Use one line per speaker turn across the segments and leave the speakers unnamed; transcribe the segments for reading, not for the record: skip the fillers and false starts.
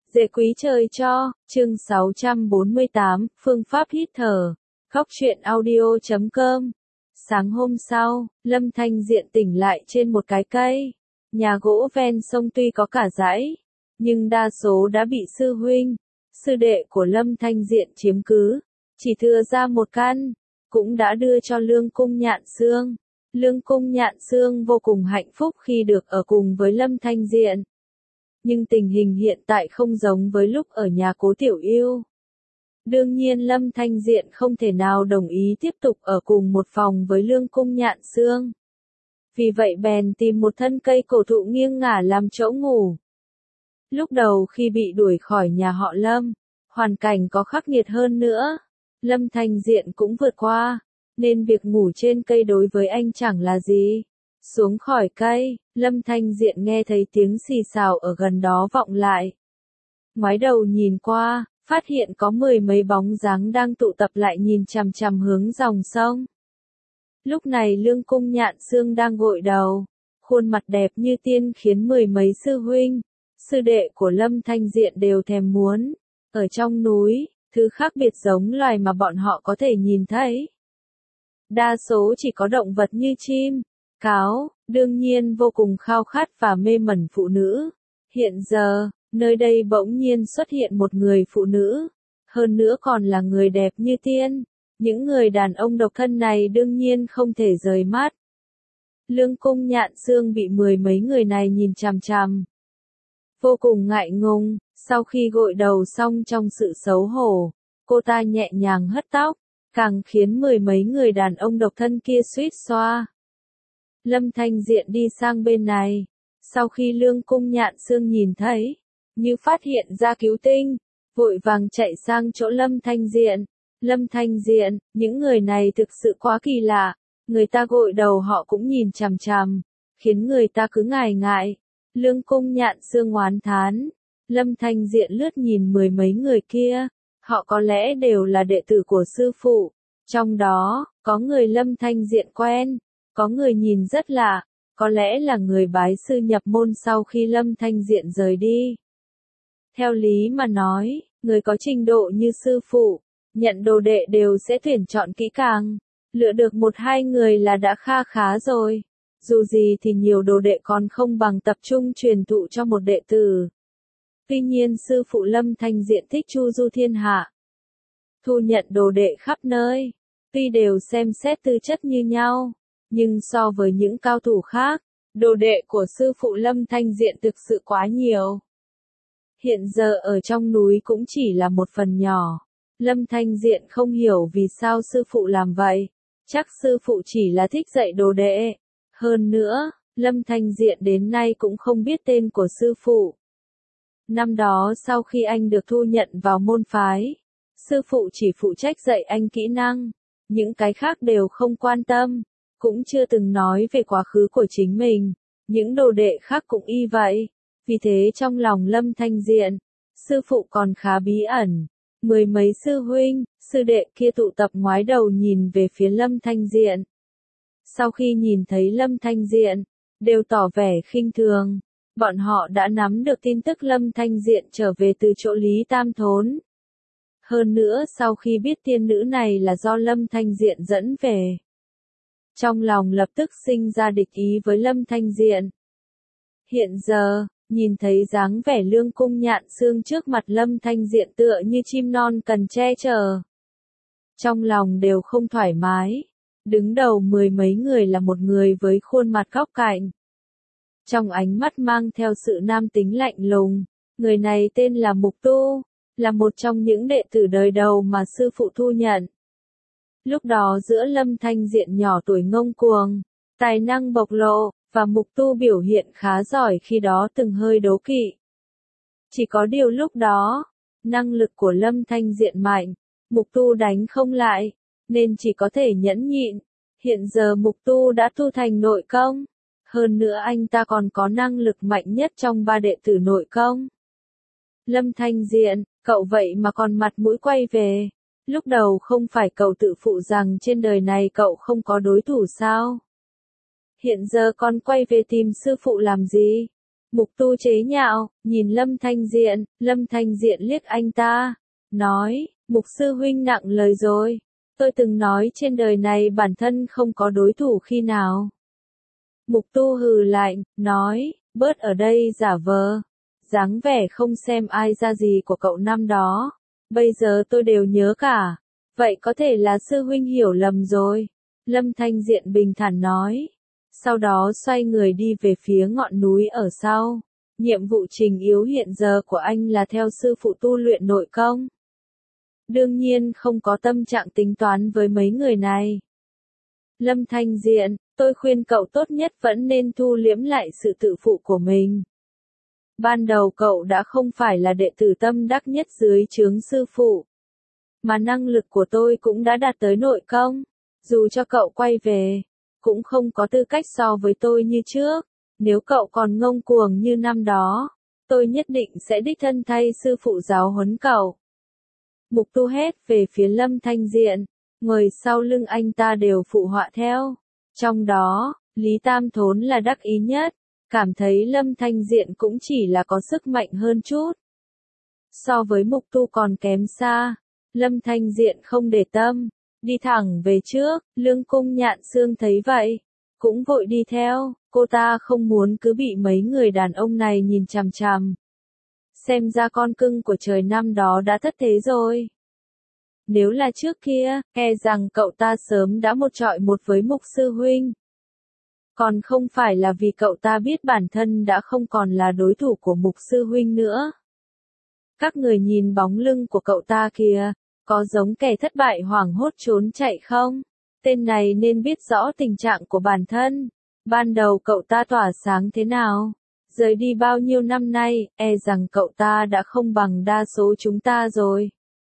Dễ quý trời cho, chương 648, phương pháp hít thở. Góc truyện audio.com. Sáng hôm sau, Lâm Thanh Diện tỉnh lại trên một cái cây. Nhà gỗ ven sông tuy có cả dãy, nhưng đa số đã bị sư huynh, sư đệ của Lâm Thanh Diện chiếm cứ. Chỉ thừa ra một căn, cũng đã đưa cho Lương Cung Nhạn Xương. Lương Cung Nhạn Xương vô cùng hạnh phúc khi được ở cùng với Lâm Thanh Diện. Nhưng tình hình hiện tại không giống với lúc ở nhà Cố Tiểu Yêu. Đương nhiên Lâm Thanh Diện không thể nào đồng ý tiếp tục ở cùng một phòng với Lương Cung Nhạn Xương. Vì vậy bèn tìm một thân cây cổ thụ nghiêng ngả làm chỗ ngủ. Lúc đầu khi bị đuổi khỏi nhà họ Lâm, hoàn cảnh có khắc nghiệt hơn nữa. Lâm Thanh Diện cũng vượt qua, nên việc ngủ trên cây đối với anh chẳng là gì. Xuống khỏi cây, Lâm Thanh Diện nghe thấy tiếng xì xào ở gần đó vọng lại. Ngoái đầu nhìn qua, phát hiện có mười mấy bóng dáng đang tụ tập lại nhìn chằm chằm hướng dòng sông. Lúc này Lương Cung Nhạn Xương đang gội đầu, khuôn mặt đẹp như tiên khiến mười mấy sư huynh, sư đệ của Lâm Thanh Diện đều thèm muốn. Ở trong núi, thứ khác biệt giống loài mà bọn họ có thể nhìn thấy. Đa số chỉ có động vật như chim, cáo, đương nhiên vô cùng khao khát và mê mẩn phụ nữ. Hiện giờ, nơi đây bỗng nhiên xuất hiện một người phụ nữ, hơn nữa còn là người đẹp như tiên. Những người đàn ông độc thân này đương nhiên không thể rời mắt. Lương Cung Nhạn Xương bị mười mấy người này nhìn chằm chằm. Vô cùng ngại ngùng, sau khi gội đầu xong trong sự xấu hổ, cô ta nhẹ nhàng hất tóc, càng khiến mười mấy người đàn ông độc thân kia suýt xoa. Lâm Thanh Diện đi sang bên này, sau khi Lương Cung Nhạn Xương nhìn thấy, như phát hiện ra cứu tinh, vội vàng chạy sang chỗ Lâm Thanh Diện. Lâm Thanh Diện, những người này thực sự quá kỳ lạ, người ta gội đầu họ cũng nhìn chằm chằm, khiến người ta cứ ngại ngại. Lương Cung Nhạn Xương oán thán, Lâm Thanh Diện lướt nhìn mười mấy người kia, họ có lẽ đều là đệ tử của sư phụ, trong đó, có người Lâm Thanh Diện quen, có người nhìn rất lạ, có lẽ là người bái sư nhập môn sau khi Lâm Thanh Diện rời đi. Theo lý mà nói, người có trình độ như sư phụ, nhận đồ đệ đều sẽ tuyển chọn kỹ càng, lựa được một hai người là đã kha khá rồi. Dù gì thì nhiều đồ đệ còn không bằng tập trung truyền thụ cho một đệ tử. Tuy nhiên sư phụ Lâm Thanh Diện thích chu du thiên hạ, thu nhận đồ đệ khắp nơi, tuy đều xem xét tư chất như nhau, nhưng so với những cao thủ khác, đồ đệ của sư phụ Lâm Thanh Diện thực sự quá nhiều. Hiện giờ ở trong núi cũng chỉ là một phần nhỏ. Lâm Thanh Diện không hiểu vì sao sư phụ làm vậy, chắc sư phụ chỉ là thích dạy đồ đệ. Hơn nữa, Lâm Thanh Diện đến nay cũng không biết tên của sư phụ. Năm đó sau khi anh được thu nhận vào môn phái, sư phụ chỉ phụ trách dạy anh kỹ năng, những cái khác đều không quan tâm, cũng chưa từng nói về quá khứ của chính mình, những đồ đệ khác cũng y vậy. Vì thế trong lòng Lâm Thanh Diện, sư phụ còn khá bí ẩn. Mười mấy sư huynh, sư đệ kia tụ tập ngoái đầu nhìn về phía Lâm Thanh Diện. Sau khi nhìn thấy Lâm Thanh Diện, đều tỏ vẻ khinh thường. Bọn họ đã nắm được tin tức Lâm Thanh Diện trở về từ chỗ Lý Tam Thốn. Hơn nữa sau khi biết tiên nữ này là do Lâm Thanh Diện dẫn về, trong lòng lập tức sinh ra địch ý với Lâm Thanh Diện. Hiện giờ, nhìn thấy dáng vẻ Lương Cung Nhạn Xương trước mặt Lâm Thanh Diện tựa như chim non cần che chở. Trong lòng đều không thoải mái. Đứng đầu mười mấy người là một người với khuôn mặt góc cạnh. Trong ánh mắt mang theo sự nam tính lạnh lùng, người này tên là Mục Tu, là một trong những đệ tử đời đầu mà sư phụ thu nhận. Lúc đó giữa Lâm Thanh Diện nhỏ tuổi ngông cuồng, tài năng bộc lộ, và Mục Tu biểu hiện khá giỏi khi đó từng hơi đố kỵ. Chỉ có điều lúc đó, năng lực của Lâm Thanh Diện mạnh, Mục Tu đánh không lại, nên chỉ có thể nhẫn nhịn. Hiện giờ Mục Tu đã tu thành nội công, hơn nữa anh ta còn có năng lực mạnh nhất trong ba đệ tử nội công. Lâm Thanh Diện, cậu vậy mà còn mặt mũi quay về, lúc đầu không phải cậu tự phụ rằng trên đời này cậu không có đối thủ sao? Hiện giờ con quay về tìm sư phụ làm gì? Mục Tu chế nhạo, nhìn Lâm Thanh Diện liếc anh ta, nói, Mục sư huynh nặng lời rồi. Tôi từng nói trên đời này bản thân không có đối thủ khi nào. Mục Tu hừ lạnh, nói, bớt ở đây giả vờ. Dáng vẻ không xem ai ra gì của cậu năm đó. Bây giờ tôi đều nhớ cả. Vậy có thể là sư huynh hiểu lầm rồi. Lâm Thanh Diện bình thản nói. Sau đó xoay người đi về phía ngọn núi ở sau. Nhiệm vụ trình yếu hiện giờ của anh là theo sư phụ tu luyện nội công. Đương nhiên không có tâm trạng tính toán với mấy người này. Lâm Thanh Diện, tôi khuyên cậu tốt nhất vẫn nên thu liễm lại sự tự phụ của mình. Ban đầu cậu đã không phải là đệ tử tâm đắc nhất dưới trướng sư phụ. Mà năng lực của tôi cũng đã đạt tới nội công. Dù cho cậu quay về, cũng không có tư cách so với tôi như trước. Nếu cậu còn ngông cuồng như năm đó, tôi nhất định sẽ đích thân thay sư phụ giáo huấn cậu. Mục Tu hét về phía Lâm Thanh Diện, người sau lưng anh ta đều phụ họa theo. Trong đó, Lý Tam Thốn là đắc ý nhất, cảm thấy Lâm Thanh Diện cũng chỉ là có sức mạnh hơn chút. So với Mục Tu còn kém xa, Lâm Thanh Diện không để tâm, đi thẳng về trước. Lương Cung Nhạn Xương thấy vậy, cũng vội đi theo, cô ta không muốn cứ bị mấy người đàn ông này nhìn chằm chằm. Xem ra con cưng của trời năm đó đã thất thế rồi. Nếu là trước kia, e rằng cậu ta sớm đã một trọi một với Mục sư huynh. Còn không phải là vì cậu ta biết bản thân đã không còn là đối thủ của Mục sư huynh nữa. Các người nhìn bóng lưng của cậu ta kìa, có giống kẻ thất bại hoảng hốt trốn chạy không? Tên này nên biết rõ tình trạng của bản thân. Ban đầu cậu ta tỏa sáng thế nào? Rời đi bao nhiêu năm nay, e rằng cậu ta đã không bằng đa số chúng ta rồi.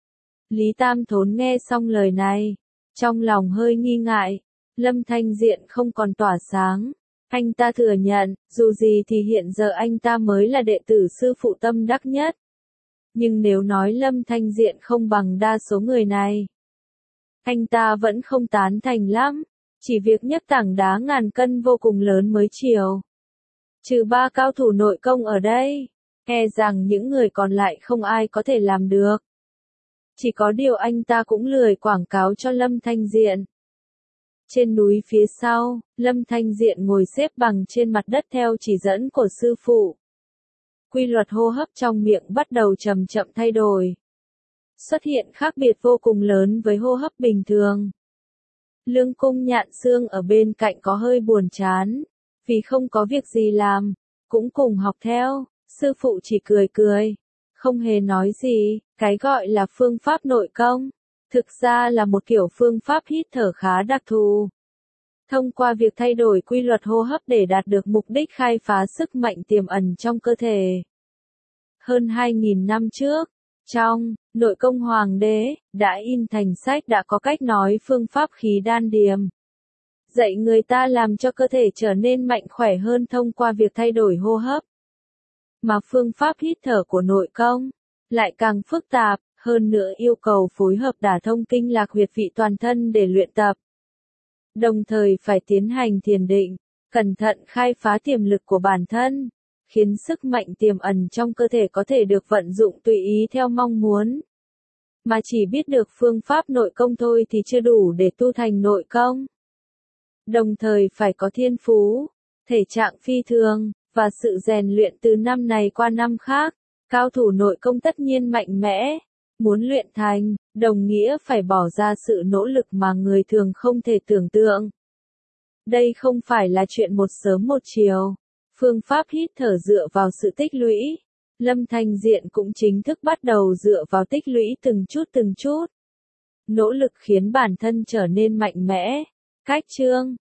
Lý Tam Thốn nghe xong lời này, trong lòng hơi nghi ngại. Lâm Thanh Diện không còn tỏa sáng. Anh ta thừa nhận, dù gì thì hiện giờ anh ta mới là đệ tử sư phụ tâm đắc nhất. Nhưng nếu nói Lâm Thanh Diện không bằng đa số người này, anh ta vẫn không tán thành lắm. Chỉ việc nhấc tảng đá ngàn cân vô cùng lớn mới chiều. Trừ 3 cao thủ nội công ở đây, e rằng những người còn lại không ai có thể làm được. Chỉ có điều anh ta cũng lười quảng cáo cho Lâm Thanh Diện. Trên núi phía sau, Lâm Thanh Diện ngồi xếp bằng trên mặt đất theo chỉ dẫn của sư phụ. Quy luật hô hấp trong miệng bắt đầu chậm chậm thay đổi. Xuất hiện khác biệt vô cùng lớn với hô hấp bình thường. Lương Cung Nhạn Xương ở bên cạnh có hơi buồn chán, vì không có việc gì làm, cũng cùng học theo. Sư phụ chỉ cười cười, không hề nói gì. Cái gọi là phương pháp nội công, thực ra là một kiểu phương pháp hít thở khá đặc thù. Thông qua việc thay đổi quy luật hô hấp để đạt được mục đích khai phá sức mạnh tiềm ẩn trong cơ thể. Hơn 2.000 năm trước, trong Nội công Hoàng đế, đã in thành sách đã có cách nói phương pháp khí đan điềm. Dạy người ta làm cho cơ thể trở nên mạnh khỏe hơn thông qua việc thay đổi hô hấp. Mà phương pháp hít thở của nội công lại càng phức tạp, hơn nữa yêu cầu phối hợp đả thông kinh lạc huyệt vị toàn thân để luyện tập. Đồng thời phải tiến hành thiền định, cẩn thận khai phá tiềm lực của bản thân, khiến sức mạnh tiềm ẩn trong cơ thể có thể được vận dụng tùy ý theo mong muốn. Mà chỉ biết được phương pháp nội công thôi thì chưa đủ để tu thành nội công. Đồng thời phải có thiên phú, thể trạng phi thường, và sự rèn luyện từ năm này qua năm khác. Cao thủ nội công tất nhiên mạnh mẽ. Muốn luyện thành, đồng nghĩa phải bỏ ra sự nỗ lực mà người thường không thể tưởng tượng. Đây không phải là chuyện một sớm một chiều. Phương pháp hít thở dựa vào sự tích lũy. Lâm Thanh Diện cũng chính thức bắt đầu dựa vào tích lũy từng chút. Nỗ lực khiến bản thân trở nên mạnh mẽ. Cách chương